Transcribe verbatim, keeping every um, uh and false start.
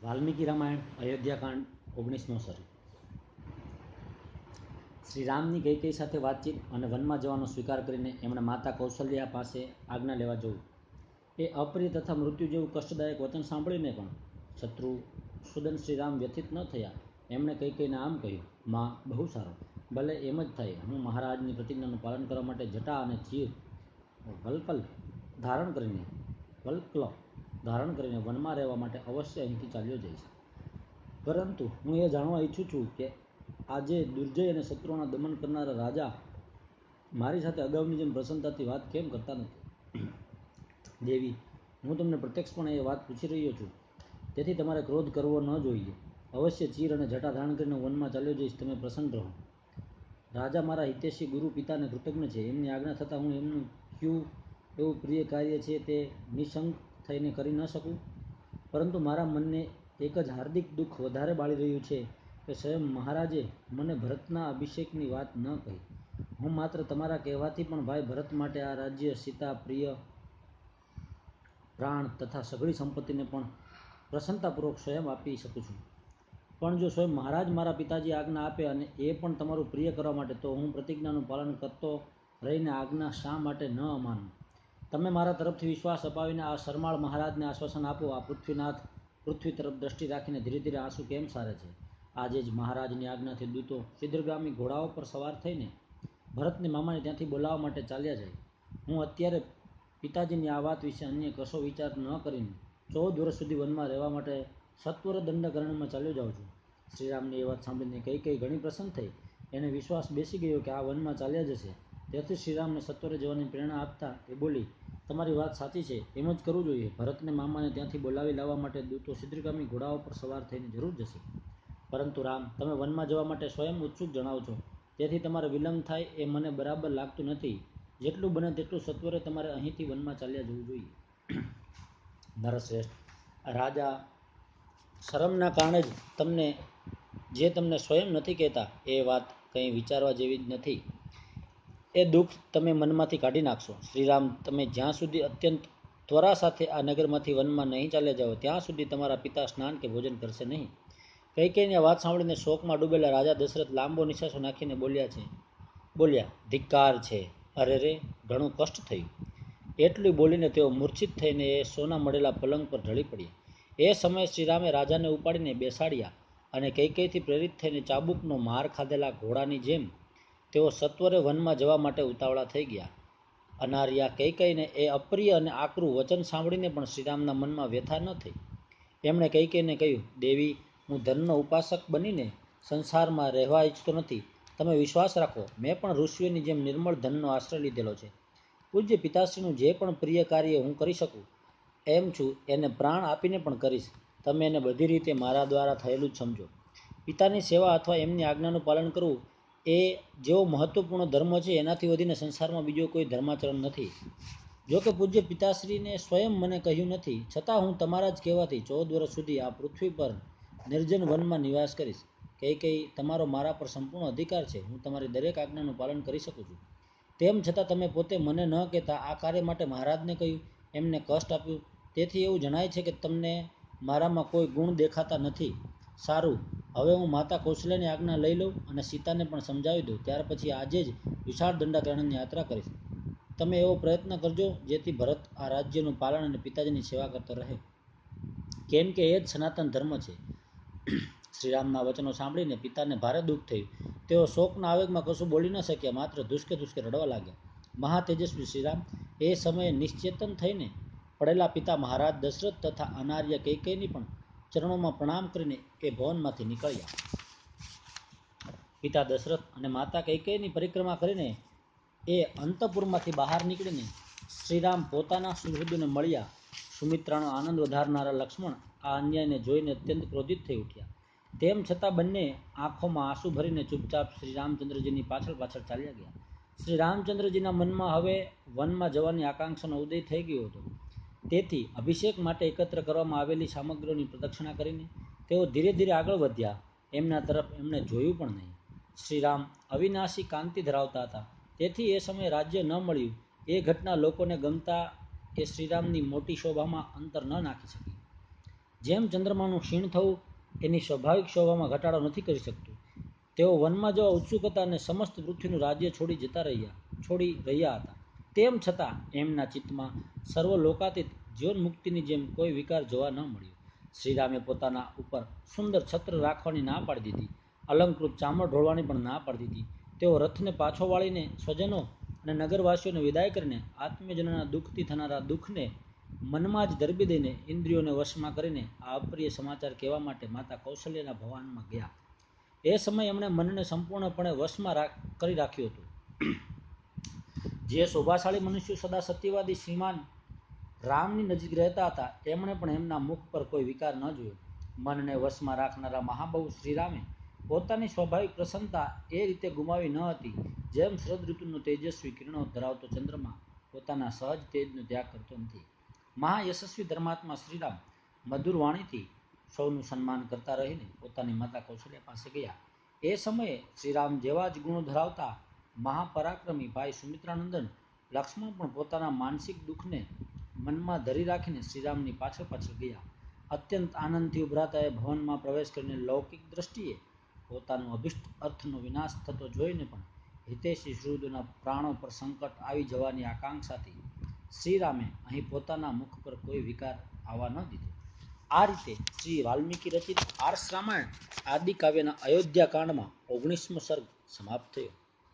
વાલ્મીકી રામાયણ અયોધ્યાકાંડ ઓગણીસમો સર્ગ. શ્રી રામની કૈકેયી સાથે વાતચીત અને વનમાં જવાનો સ્વીકાર કરીને એમણે માતા કૌશલ્યા પાસે આજ્ઞા લેવા જવું. એ અપ્રિય તથા મૃત્યુ જેવું કષ્ટદાયક વચન સાંભળીને પણ શત્રુ સુદન શ્રીરામ વ્યથિત ન થયા. એમણે કૈકેયીને આમ કહ્યું, માં, બહુ સારું, ભલે એમ જ થાય. હું મહારાજની પ્રતિજ્ઞાનું પાલન કરવા માટે જટા અને ચીર વલ્કલ ધારણ કરીને વલ્કલ ધારણ કરીને વનમાં રહેવા માટે અવશ્ય અહીંથી ચાલ્યો જઈશ. પરંતુ હું એ જાણવા ઈચ્છું છું કે આજે દુર્જય અને શત્રુઓના દમન કરનારા રાજા મારી સાથે અગાઉની જેમ પ્રસન્નતાથી વાત કેમ કરતા નથી? દેવી, હું તમને પ્રત્યક્ષપણે એ વાત પૂછી રહ્યો છું, તેથી તમારે ક્રોધ કરવો ન જોઈએ. અવશ્ય ચીર અને જટા ધારણ કરીને વનમાં ચાલ્યો જઈશ. તમે પ્રસન્ન રહો. રાજા મારા હિતેશી ગુરુ પિતાને કૃતજ્ઞ છે. એમની આજ્ઞા થતાં હું એમનું કયું એવું પ્રિય કાર્ય છે તે નિશંક થઈને કરી ન શકું? પરંતુ મારા મનને એક જ હાર્દિક દુઃખ વધારે બાળી રહ્યું છે કે સ્વયં મહારાજે મને ભરતના અભિષેકની વાત ન કહી. હું માત્ર તમારા કહેવાથી પણ ભાઈ ભરત માટે આ રાજ્ય, સીતા, પ્રિય પ્રાણ તથા સઘળી સંપત્તિને પણ પ્રસન્નતાપૂર્વક સ્વયં આપી શકું છું. પણ જો સ્વયં મહારાજ મારા પિતાજી આજ્ઞા આપે અને એ પણ તમારું પ્રિય કરવા માટે, તો હું પ્રતિજ્ઞાનું પાલન કરતો રહીને આજ્ઞા શા માટે ન અમાનું? તમે મારા તરફથી વિશ્વાસ અપાવીને આ શરમાળ મહારાજને આશ્વાસન આપો. આ પૃથ્વીનાથ પૃથ્વી તરફ દ્રષ્ટિ રાખીને ધીરે ધીરે આંસુ કેમ સારે છે? આજે જ મહારાજની આજ્ઞાથી દૂતો શીઘ્રગામી ઘોડાઓ પર સવાર થઈને ભરતને મામાને ત્યાંથી બોલાવવા માટે ચાલ્યા જાય. હું અત્યારે પિતાજીની આ વાત વિશે અન્ય કશો વિચાર ન કરીને ચૌદ વર્ષ સુધી વનમાં રહેવા માટે સત્વર દંડકારણ્યમાં ચાલ્યો જાઉં છું. શ્રીરામની એ વાત સાંભળીને કૈકેયી ઘણી પ્રસન્ન થઈ. એને વિશ્વાસ બેસી ગયો કે આ વનમાં ચાલ્યા જશે. તેથી શ્રીરામને સત્વરે જવાની પ્રેરણા આપતા એ બોલી, તમારી વાત સાચી છે, એમ જ કરવું જોઈએ. ભરતને મામાને ત્યાંથી બોલાવી લાવવા માટે દૂતો શીઘ્રગામી ઘોડાઓ પર સવાર થઈને જરૂર જશે. પરંતુ રામ, તમે વનમાં જવા માટે સ્વયં ઉત્સુક જણાવો છો, તેથી તમારે વિલંબ થાય એ મને બરાબર લાગતું નથી. જેટલું બને તેટલું સત્વરે તમારે અહીંથી વનમાં ચાલ્યા જવું જોઈએ. નરશ્રેષ્ઠ, રાજા શરમના કારણે જ તમને જે તમને સ્વયં નથી કહેતા એ વાત કંઈ વિચારવા જેવી જ નથી. એ દુઃખ તમે મનમાંથી કાઢી નાખશો. શ્રીરામ, તમે જ્યાં સુધી અત્યંત ત્વરા સાથે આ નગરમાંથી વનમાં નહીં ચાલ્યા જાઓ, ત્યાં સુધી તમારા પિતા સ્નાન કે ભોજન કરશે નહીં. કૈકેયીની આ વાત સાંભળીને શોકમાં ડૂબેલા રાજા દશરથ લાંબો નિશ્વાસો નાખીને બોલ્યા છે બોલ્યા ધિક્કાર છે. અરે રે, ઘણું કષ્ટ થયું. એટલું બોલીને તેઓ મૂર્છિત થઈને એ સોના મળેલા પલંગ પર ઢળી પડ્યા. એ સમયે શ્રીરામે રાજાને ઉપાડીને બેસાડ્યા અને કૈકેયીથી પ્રેરિત થઈને ચાબુકનો માર ખાધેલા ઘોડાની જેમ તેઓ સત્વરે વનમાં જવા માટે ઉતાવળા થઈ ગયા. અનાર્યા કૈકેયીને એ અપ્રિય અને આકરું વચન સાંભળીને પણ શ્રીરામના મનમાં વ્યથા ન થઈ. એમણે કૈકેયીને કહ્યું, દેવી, હું ધનનો ઉપાસક બનીને સંસારમાં રહેવા ઈચ્છતો નથી. તમે વિશ્વાસ રાખો, મેં પણ ઋષિઓની જેમ નિર્મળ ધનનો આશ્રય લીધેલો છે. પૂજ્ય પિતાશ્રીનું જે પણ પ્રિય કાર્ય હું કરી શકું એમ છું એને પ્રાણ આપીને પણ કરીશ. તમે એને બધી રીતે મારા દ્વારા થયેલું જ સમજો. પિતાની સેવા અથવા એમની આજ્ઞાનું પાલન કરવું એ જેવો મહત્વપૂર્ણ ધર્મ છે, એનાથી વધીને સંસારમાં બીજો કોઈ ધર્માચરણ નથી. જો કે પૂજ્ય પિતાશ્રીને સ્વયં મને કહ્યું નથી, છતાં હું તમારા જ કહેવાથી ચૌદ વર્ષ સુધી આ પૃથ્વી પર નિર્જન વનમાં નિવાસ કરીશ. કૈકેયી, તમારો મારા પર સંપૂર્ણ અધિકાર છે. હું તમારી દરેક આજ્ઞાનું પાલન કરી શકું છું. તેમ છતાં તમે પોતે મને ન કહેતા આ કાર્ય માટે મહારાજને કહ્યું, એમને કષ્ટ આપ્યું. તેથી એવું જણાય છે કે તમને મારામાં કોઈ ગુણ દેખાતા નથી. સારું, હવે હું માતા કૌશલ્યાની આજ્ઞા લઈ લઉં અને સીતાને પણ સમજાવી દઉં. ત્યાર પછી આજે જ વિશાળ દંડકારણ્યની યાત્રા કરીશ. તમે એવો પ્રયત્ન કરજો જેથી ભરત આ રાજ્યનું પાલન અને પિતાજીની સેવા કરતો રહે, કેમ કે એ જ સનાતન ધર્મ છે. શ્રીરામના વચનો સાંભળીને પિતાને ભારે દુઃખ થયું. તેઓ શોકના આવેગમાં કશું બોલી ન શક્યા, માત્ર ધુસકે ધુસકે રડવા લાગ્યા. મહાતેજસ્વી શ્રીરામ એ સમયે નિશ્ચેતન થઈને પડેલા પિતા મહારાજ દશરથ તથા અનાર્ય કૈકેયીની પણ ચરણોમાં પ્રણામ કરીને એ ભવનમાંથી નીકળ્યા. પિતા દશરથ અને માતા કૈકેયીની પરિક્રમા કરીને એ અંતઃપુરમાંથી બહાર નીકળીને શ્રીરામ પોતાના સુહૃદોને મળ્યા. સુમિત્રાનો આનંદ વધારનારા લક્ષ્મણ આ અન્યાયને જોઈને અત્યંત ક્રોધિત થઈ ઉઠ્યા. તેમ છતાં બંને આંખોમાં આંસુ ભરીને ચૂપચાપ શ્રી રામચંદ્રજીની પાછળ પાછળ ચાલ્યા ગયા. શ્રી રામચંદ્રજીના મનમાં હવે વનમાં જવાની આકાંક્ષાનો ઉદય થઈ ગયો હતો. તેથી અભિષેક માટે એકત્ર કરવામાં આવેલી સામગ્રીઓની પ્રદક્ષિણા કરીને તેઓ ધીરે ધીરે આગળ વધ્યા. એમના તરફ એમણે જોયું પણ નહીં. શ્રીરામ અવિનાશી કાંતિ ધરાવતા હતા, તેથી એ સમયે રાજ્ય ન મળ્યું એ ઘટના લોકોને ગમતા એ શ્રીરામની મોટી શોભામાં અંતર ન નાખી શકી. જેમ ચંદ્રમાનું ક્ષીણ થવું એની સ્વાભાવિક શોભામાં ઘટાડો નથી કરી શકતું, તેઓ વનમાં જવા ઉત્સુક હતા અને સમસ્ત પૃથ્વીનું રાજ્ય છોડી જતા રહ્યા છોડી રહ્યા હતા. તેમ છતાં એમના ચિત્તમાં સર્વલોકાતીત જીવન મુક્તિની જેમ કોઈ વિકાર જોવા ન મળ્યો. શ્રીરામે પોતાના ઉપર સુંદર છત્ર રાખવાની ના પાડી દીધી, અલંકૃત ચામર ઢોળવાની પણ ના પાડી દીધી. તેઓ રથને પાછો વાળીને સ્વજનો અને નગરવાસીઓને વિદાય કરીને આત્મીયજનોના દુઃખથી થનારા દુઃખને મનમાં જ દરબી દઈને ઇન્દ્રિયોને વશમાં કરીને આ અપ્રિય સમાચાર કહેવા માટે માતા કૌશલ્યના ભવનમાં ગયા. એ સમયે એમણે મનને સંપૂર્ણપણે વશમાં કરી રાખ્યું હતું. જે શોભાશાળી મનુષ્યો સદા સત્યવાદી શ્રીમાન રામની નજીક રહેતા હતા, એમણે પણ એમના મુખ પર કોઈ વિકાર ન જોયો. મનને વશમાં રાખનારા મહાબહુ શ્રીરામે પોતાની સ્વાભાવિક પ્રસન્નતા એ રીતે ગુમાવી ન હતી, જેમ શરદ ઋતુનો તેજસ્વી કિરણો ધરાવતો ચંદ્રમા પોતાના સહજ તેજનો ત્યાગ કરતો નથી. મહાયશસ્વી ધર્માત્મા શ્રીરામ મધુર વાણીથી સૌનું સન્માન કરતા રહીને પોતાની માતા કૌશલ્યા પાસે ગયા. એ સમયે શ્રીરામ જેવા જ ગુણો ધરાવતા મહાપરાક્રમી ભાઈ સુમિત્રાનંદન લક્ષ્મણ પણ પોતાના માનસિક દુઃખને મનમાં ધરી રાખીને શ્રીરામની પાછળ પાછળ ગયા. અત્યંત આનંદથી ઉભરાતા એ ભવનમાં પ્રવેશ કરીને લૌકિક દ્રષ્ટિએ પોતાનું અભિષ્ટ અર્થનો વિનાશ થતો જોઈને પણ હિતૈષી સુહૃદોના પ્રાણો પર સંકટ આવી જવાની આકાંક્ષાથી શ્રીરામે અહીં પોતાના મુખ પર કોઈ વિકાર આવવા ન દીધો. આ રીતે શ્રી વાલ્મીકી રચિત આર્ષ રામાયણ આદિ કાવ્યના અયોધ્યા કાંડમાં ઓગણીસમો સર્ગ સમાપ્ત થયો.